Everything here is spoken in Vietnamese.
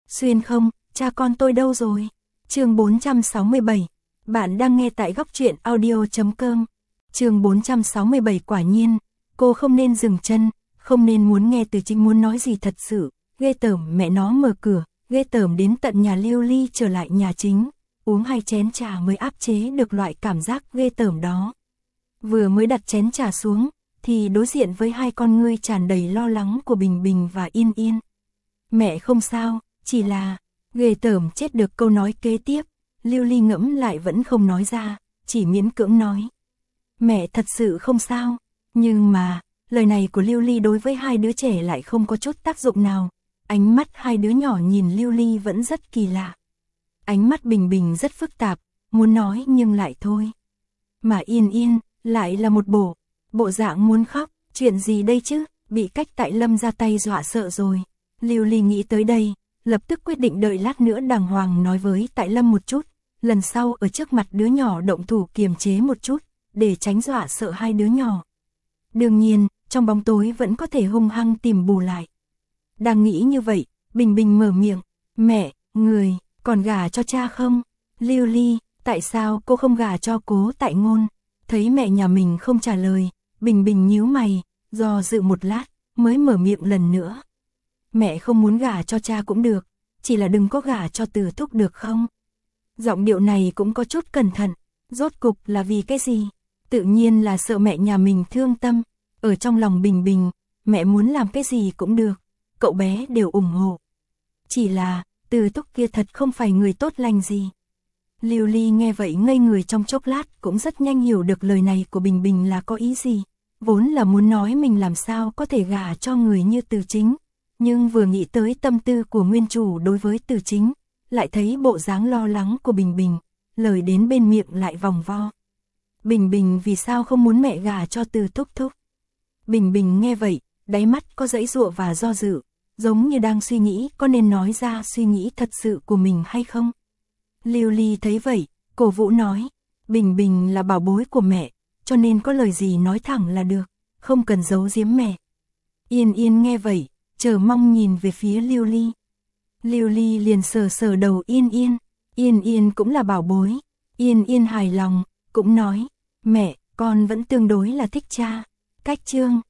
Xuyên không, cha con tôi đâu rồi? Chương 467. Bạn đang nghe tại góc truyện audio.com. Chương 467 quả nhiên, cô không nên dừng chân, không nên muốn nghe Từ Chính muốn nói gì thật sự, ghê tởm mẹ nó mở cửa, ghê tởm đến tận nhà Lưu Ly trở lại nhà chính, uống 2 chén trà mới áp chế được loại cảm giác ghê tởm đó. Vừa mới đặt chén trà xuống, thì đối diện với hai con ngươi tràn đầy lo lắng của Bình Bình và Yên Yên. Mẹ không sao, chỉ là, ghê tởm chết được câu nói kế tiếp, Lưu Ly ngẫm lại vẫn không nói ra, chỉ miễn cưỡng nói. Mẹ thật sự không sao, nhưng mà, lời này của Lưu Ly đối với hai đứa trẻ lại không có chút tác dụng nào. Ánh mắt hai đứa nhỏ nhìn Lưu Ly vẫn rất kỳ lạ. Ánh mắt Bình Bình rất phức tạp, muốn nói nhưng lại thôi. Mà Yên Yên, lại là một bộ dạng muốn khóc, chuyện gì đây chứ, bị Cách Tại Lâm ra tay dọa sợ rồi. Lưu Ly nghĩ tới đây, lập tức quyết định đợi lát nữa đàng hoàng nói với Tại Lâm một chút, lần sau ở trước mặt đứa nhỏ động thủ kiềm chế một chút, để tránh dọa sợ hai đứa nhỏ. Đương nhiên, trong bóng tối vẫn có thể hung hăng tìm bù lại. Đang nghĩ như vậy, Bình Bình mở miệng, mẹ, người, còn gả cho cha không? Lưu Ly, tại sao cô không gả cho Cố Tại Ngôn? Thấy mẹ nhà mình không trả lời, Bình Bình nhíu mày, do dự một lát, mới mở miệng lần nữa. Mẹ không muốn gả cho cha cũng được, chỉ là đừng có gả cho Từ Thúc được không? Giọng điệu này cũng có chút cẩn thận, rốt cục là vì cái gì? Tự nhiên là sợ mẹ nhà mình thương tâm. Ở trong lòng Bình Bình, mẹ muốn làm cái gì cũng được, cậu bé đều ủng hộ. Chỉ là, Từ Thúc kia thật không phải người tốt lành gì. Lưu Ly nghe vậy ngây người trong chốc lát, cũng rất nhanh hiểu được lời này của Bình Bình là có ý gì. Vốn là muốn nói mình làm sao có thể gả cho người như Từ Chính, nhưng vừa nghĩ tới tâm tư của nguyên chủ đối với Từ Chính, lại thấy bộ dáng lo lắng của Bình Bình, lời đến bên miệng lại vòng vo. Bình Bình vì sao không muốn mẹ gả cho Từ Thúc Thúc? Bình Bình nghe vậy, đáy mắt có giãy giụa và do dự, giống như đang suy nghĩ có nên nói ra suy nghĩ thật sự của mình hay không. Lưu Ly thấy vậy, cổ vũ nói, Bình Bình là bảo bối của mẹ, cho nên có lời gì nói thẳng là được, không cần giấu giếm mẹ. Yên Yên nghe vậy, chờ mong nhìn về phía Lưu Ly. Lưu Ly liền sờ sờ đầu Yên Yên, Yên Yên cũng là bảo bối. Yên Yên hài lòng, cũng nói, mẹ, con vẫn tương đối là thích cha. Cách Chương,